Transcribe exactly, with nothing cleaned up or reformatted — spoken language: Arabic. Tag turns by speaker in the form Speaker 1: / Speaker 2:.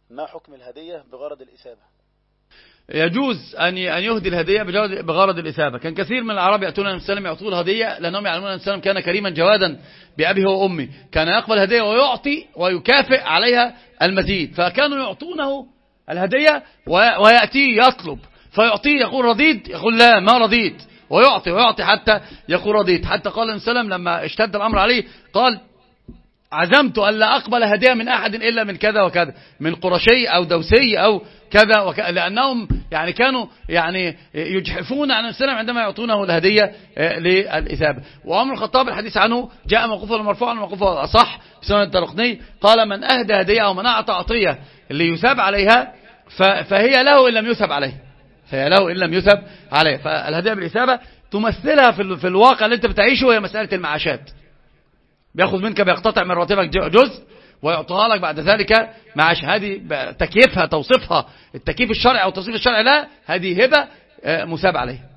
Speaker 1: ما حكم الهدية بغرض الإثابة؟
Speaker 2: يجوز أن أن يهدي الهدية بغرض الإثابة. كان كثير من العرب يأتون النبي صلى الله عليه وسلم يعطوه الهدية لأنهم يعلمون أن النبي صلى الله عليه وسلم كان كريما جوادا بأبيه وأمي، كان يقبل هدية ويعطي ويكافئ عليها المزيد، فكانوا يعطونه الهدية ويأتي يطلب فيعطيه يقول رضيت، يقول لا ما رضيت، ويعطي ويعطي حتى يقول رضيت. حتى قال النبي صلى الله عليه وسلم لما اشتد الأمر عليه قال عزمت أن لا أقبل هدية من أحد إلا من كذا وكذا، من قرشي أو دوسي أو كذا وكذا، لأنهم يعني كانوا يعني يجحفون عن السلام عندما يعطونه الهدية للإثابة. وعمر الخطاب الحديث عنه جاء موقوفا ومرفوعا وموقوفا أصح بسنة الدارقطني، قال من أهدى هدية أو من أعطى عطية ليثاب عليها فهي له إن لم يثب عليه، فهي له إن لم يثب عليه. فالهدية بالإثابة تمثلها في الواقع اللي أنت بتعيشه هي مسألة المعاشات، بياخذ منك بيقتطع من راتبك جزء ويعطيها لك بعد ذلك معاش. هذه تكييفها توصيفها التكييف الشرعي أو التوصيف الشرعي لا، هذه هبة مثاب عليها.